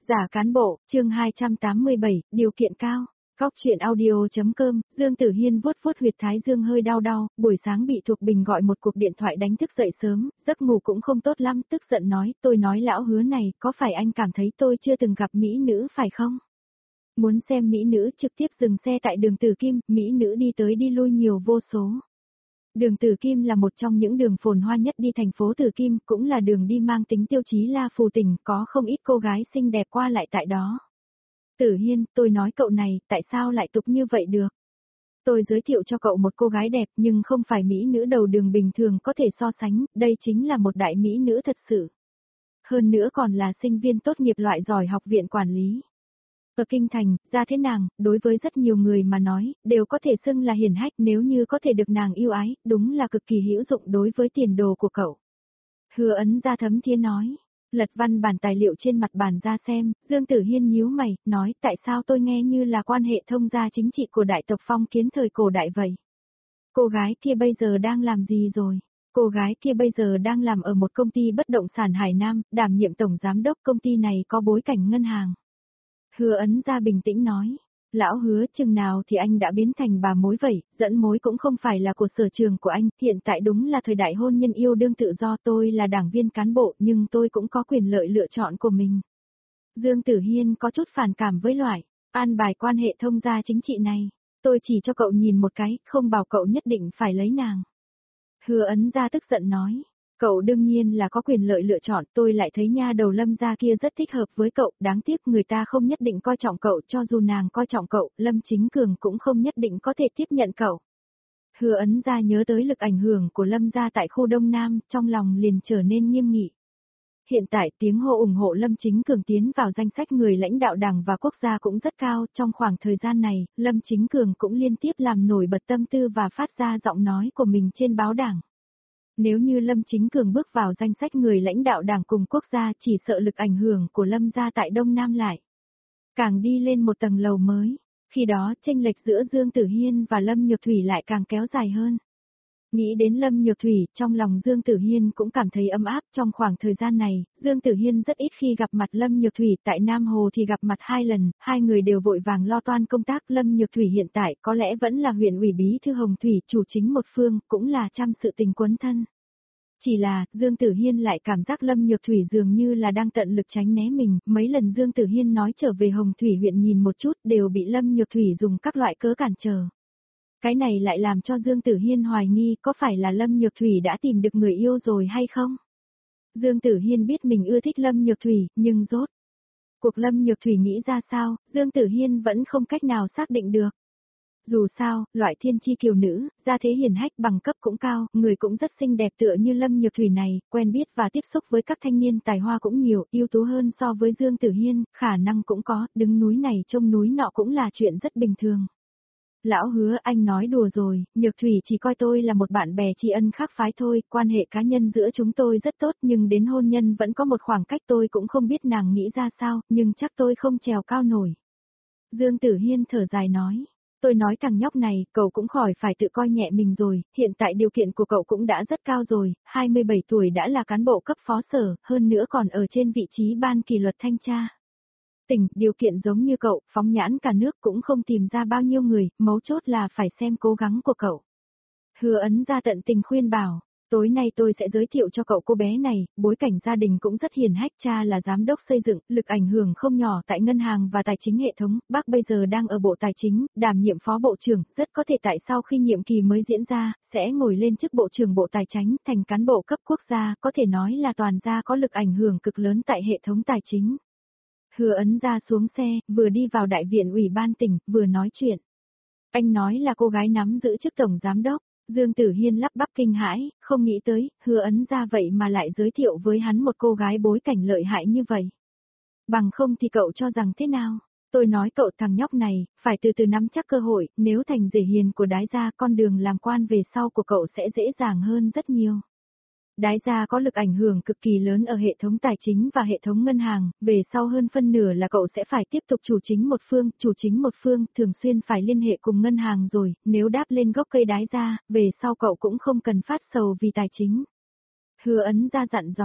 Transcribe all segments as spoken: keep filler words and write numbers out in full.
Giả cán bộ, chương hai trăm tám mươi bảy, điều kiện cao. Góc chuyện audio.com, Dương Tử Hiên vuốt vuốt huyệt thái dương hơi đau đau, buổi sáng bị Thục Bình gọi một cuộc điện thoại đánh thức dậy sớm, giấc ngủ cũng không tốt lắm, tức giận nói, tôi nói lão Hứa này, có phải anh cảm thấy tôi chưa từng gặp mỹ nữ phải không? Muốn xem mỹ nữ trực tiếp dừng xe tại đường Tử Kim, mỹ nữ đi tới đi lui nhiều vô số. Đường Tử Kim là một trong những đường phồn hoa nhất đi thành phố Tử Kim, cũng là đường đi mang tính tiêu chí La Phù Tỉnh, có không ít cô gái xinh đẹp qua lại tại đó. Tử Hiên, tôi nói cậu này, tại sao lại tục như vậy được? Tôi giới thiệu cho cậu một cô gái đẹp nhưng không phải mỹ nữ đầu đường bình thường có thể so sánh, đây chính là một đại mỹ nữ thật sự. Hơn nữa còn là sinh viên tốt nghiệp loại giỏi học viện quản lý. Ở Kinh Thành, ra thế nàng, đối với rất nhiều người mà nói, đều có thể xưng là hiển hách nếu như có thể được nàng yêu ái, đúng là cực kỳ hữu dụng đối với tiền đồ của cậu. Hứa Ấn Gia thấm thía nói, lật văn bản tài liệu trên mặt bàn ra xem, Dương Tử Hiên nhíu mày, nói tại sao tôi nghe như là quan hệ thông gia chính trị của đại tộc phong kiến thời cổ đại vậy. Cô gái kia bây giờ đang làm gì rồi? Cô gái kia bây giờ đang làm ở một công ty bất động sản Hải Nam, đảm nhiệm tổng giám đốc công ty này có bối cảnh ngân hàng. Hứa Ấn Gia bình tĩnh nói, lão Hứa chừng nào thì anh đã biến thành bà mối vậy, dẫn mối cũng không phải là của sở trường của anh, hiện tại đúng là thời đại hôn nhân yêu đương tự do, tôi là đảng viên cán bộ nhưng tôi cũng có quyền lợi lựa chọn của mình. Dương Tử Hiên có chút phản cảm với loại, an bài quan hệ thông gia chính trị này, tôi chỉ cho cậu nhìn một cái, không bảo cậu nhất định phải lấy nàng. Hứa Ấn Gia tức giận nói. Cậu đương nhiên là có quyền lợi lựa chọn, tôi lại thấy nha đầu Lâm gia kia rất thích hợp với cậu, đáng tiếc người ta không nhất định coi trọng cậu, cho dù nàng coi trọng cậu, Lâm Chính Cường cũng không nhất định có thể tiếp nhận cậu. Hứa Ấn Gia nhớ tới lực ảnh hưởng của Lâm gia tại khu Đông Nam, trong lòng liền trở nên nghiêm nghị. Hiện tại tiếng hô ủng hộ Lâm Chính Cường tiến vào danh sách người lãnh đạo đảng và quốc gia cũng rất cao, trong khoảng thời gian này, Lâm Chính Cường cũng liên tiếp làm nổi bật tâm tư và phát ra giọng nói của mình trên báo đảng. Nếu như Lâm Chính Cường bước vào danh sách người lãnh đạo đảng cùng quốc gia chỉ sợ lực ảnh hưởng của Lâm gia tại Đông Nam lại càng đi lên một tầng lầu mới, khi đó chênh lệch giữa Dương Tử Hiên và Lâm Nhược Thủy lại càng kéo dài hơn. Nghĩ đến Lâm Nhược Thủy, trong lòng Dương Tử Hiên cũng cảm thấy ấm áp trong khoảng thời gian này, Dương Tử Hiên rất ít khi gặp mặt Lâm Nhược Thủy, tại Nam Hồ thì gặp mặt hai lần, hai người đều vội vàng lo toan công tác. Lâm Nhược Thủy hiện tại có lẽ vẫn là huyện ủy bí thư Hồng Thủy, chủ chính một phương, cũng là trăm sự tình quấn thân. Chỉ là, Dương Tử Hiên lại cảm giác Lâm Nhược Thủy dường như là đang tận lực tránh né mình, mấy lần Dương Tử Hiên nói trở về Hồng Thủy huyện nhìn một chút đều bị Lâm Nhược Thủy dùng các loại cớ cản trở. Cái này lại làm cho Dương Tử Hiên hoài nghi có phải là Lâm Nhược Thủy đã tìm được người yêu rồi hay không? Dương Tử Hiên biết mình ưa thích Lâm Nhược Thủy, nhưng rốt cuộc Lâm Nhược Thủy nghĩ ra sao, Dương Tử Hiên vẫn không cách nào xác định được. Dù sao, loại thiên chi kiều nữ, gia thế hiền hách bằng cấp cũng cao, người cũng rất xinh đẹp tựa như Lâm Nhược Thủy này, quen biết và tiếp xúc với các thanh niên tài hoa cũng nhiều, ưu tú hơn so với Dương Tử Hiên, khả năng cũng có, đứng núi này trông núi nọ cũng là chuyện rất bình thường. Lão Hứa, anh nói đùa rồi, Nhược Thủy chỉ coi tôi là một bạn bè tri ân khác phái thôi, quan hệ cá nhân giữa chúng tôi rất tốt nhưng đến hôn nhân vẫn có một khoảng cách, tôi cũng không biết nàng nghĩ ra sao, nhưng chắc tôi không trèo cao nổi. Dương Tử Hiên thở dài nói, tôi nói thằng nhóc này, cậu cũng khỏi phải tự coi nhẹ mình rồi, hiện tại điều kiện của cậu cũng đã rất cao rồi, hai mươi bảy tuổi đã là cán bộ cấp phó sở, hơn nữa còn ở trên vị trí ban kỷ luật thanh tra tỉnh, điều kiện giống như cậu, phóng nhãn cả nước cũng không tìm ra bao nhiêu người, mấu chốt là phải xem cố gắng của cậu. Hứa Ấn Gia tận tình khuyên bảo, tối nay tôi sẽ giới thiệu cho cậu cô bé này, bối cảnh gia đình cũng rất hiền hách, cha là giám đốc xây dựng, lực ảnh hưởng không nhỏ tại ngân hàng và tài chính hệ thống, bác bây giờ đang ở bộ tài chính, đảm nhiệm phó bộ trưởng, rất có thể tại sau khi nhiệm kỳ mới diễn ra, sẽ ngồi lên chức bộ trưởng bộ tài chính, thành cán bộ cấp quốc gia, có thể nói là toàn gia có lực ảnh hưởng cực lớn tại hệ thống tài chính. Hứa Ấn Gia xuống xe, vừa đi vào đại viện ủy ban tỉnh, vừa nói chuyện. Anh nói là cô gái nắm giữ chức tổng giám đốc, Dương Tử Hiên lắp bắp kinh hãi, không nghĩ tới, Hứa Ấn Gia vậy mà lại giới thiệu với hắn một cô gái bối cảnh lợi hại như vậy. Bằng không thì cậu cho rằng thế nào? Tôi nói cậu thằng nhóc này, phải từ từ nắm chắc cơ hội, nếu thành rể hiền của Đái gia, con đường làm quan về sau của cậu sẽ dễ dàng hơn rất nhiều. Đái gia có lực ảnh hưởng cực kỳ lớn ở hệ thống tài chính và hệ thống ngân hàng, về sau hơn phân nửa là cậu sẽ phải tiếp tục chủ chính một phương, chủ chính một phương, thường xuyên phải liên hệ cùng ngân hàng rồi, nếu đáp lên gốc cây Đái gia, về sau cậu cũng không cần phát sầu vì tài chính. Hứa Ấn Gia dặn dò,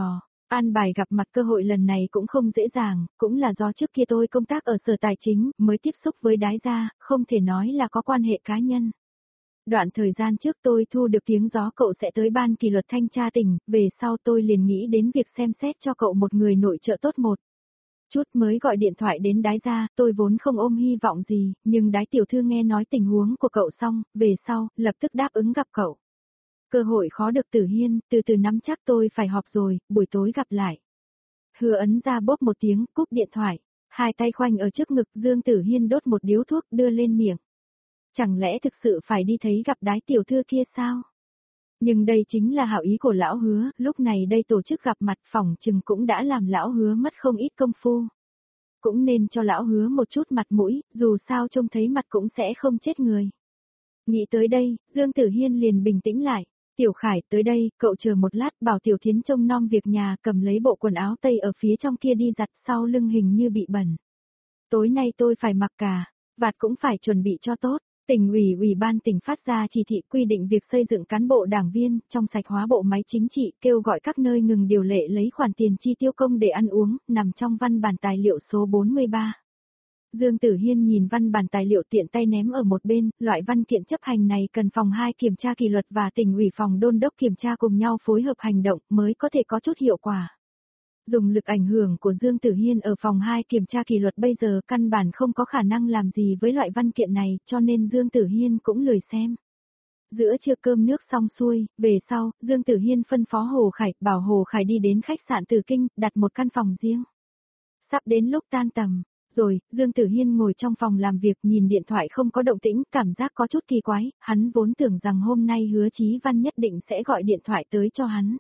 An bài gặp mặt cơ hội lần này cũng không dễ dàng, cũng là do trước kia tôi công tác ở sở tài chính, mới tiếp xúc với đái gia, không thể nói là có quan hệ cá nhân. Đoạn thời gian trước tôi thu được tiếng gió cậu sẽ tới ban kỷ luật thanh tra tỉnh, về sau tôi liền nghĩ đến việc xem xét cho cậu một người nội trợ tốt một chút mới gọi điện thoại đến đái gia, tôi vốn không ôm hy vọng gì, nhưng đái tiểu thư nghe nói tình huống của cậu xong, về sau, lập tức đáp ứng gặp cậu. Cơ hội khó được Tử Hiên, từ từ nắm chắc tôi phải họp rồi, buổi tối gặp lại. Hứa ấn ra bốp một tiếng, cúp điện thoại, hai tay khoanh ở trước ngực Dương Tử Hiên đốt một điếu thuốc đưa lên miệng. Chẳng lẽ thực sự phải đi thấy gặp đái tiểu thư kia sao? Nhưng đây chính là hảo ý của lão Hứa, lúc này đây tổ chức gặp mặt phỏng chừng cũng đã làm lão Hứa mất không ít công phu. Cũng nên cho lão Hứa một chút mặt mũi, dù sao trông thấy mặt cũng sẽ không chết người. Nghĩ tới đây, Dương Tử Hiên liền bình tĩnh lại. Tiểu Khải, tới đây, cậu chờ một lát, bảo Tiểu Thiến trông nom việc nhà, cầm lấy bộ quần áo tây ở phía trong kia đi giặt, sau lưng hình như bị bẩn. Tối nay tôi phải mặc cả, vạt cũng phải chuẩn bị cho tốt. Tỉnh ủy ủy ban tỉnh phát ra chỉ thị quy định việc xây dựng cán bộ đảng viên, trong sạch hóa bộ máy chính trị, kêu gọi các nơi ngừng điều lệ lấy khoản tiền chi tiêu công để ăn uống, nằm trong văn bản tài liệu số bốn mươi ba. Dương Tử Hiên nhìn văn bản tài liệu tiện tay ném ở một bên, loại văn kiện chấp hành này cần phòng hai kiểm tra kỷ luật và tỉnh ủy phòng đôn đốc kiểm tra cùng nhau phối hợp hành động mới có thể có chút hiệu quả. Dùng lực ảnh hưởng của Dương Tử Hiên ở phòng hai kiểm tra kỷ luật bây giờ căn bản không có khả năng làm gì với loại văn kiện này, cho nên Dương Tử Hiên cũng lười xem. Giữa trưa cơm nước xong xuôi, về sau, Dương Tử Hiên phân phó Hồ Khải, bảo Hồ Khải đi đến khách sạn Tử Kinh, đặt một căn phòng riêng. Sắp đến lúc tan tầm, rồi, Dương Tử Hiên ngồi trong phòng làm việc nhìn điện thoại không có động tĩnh, cảm giác có chút kỳ quái, hắn vốn tưởng rằng hôm nay Hứa Chí Văn nhất định sẽ gọi điện thoại tới cho hắn.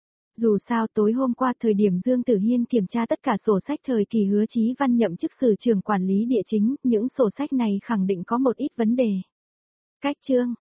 Dù sao tối hôm qua thời điểm Dương Tử Hiên kiểm tra tất cả sổ sách thời kỳ Hứa Chí Văn nhậm chức sử trưởng quản lý địa chính, những sổ sách này khẳng định có một ít vấn đề. Cách chương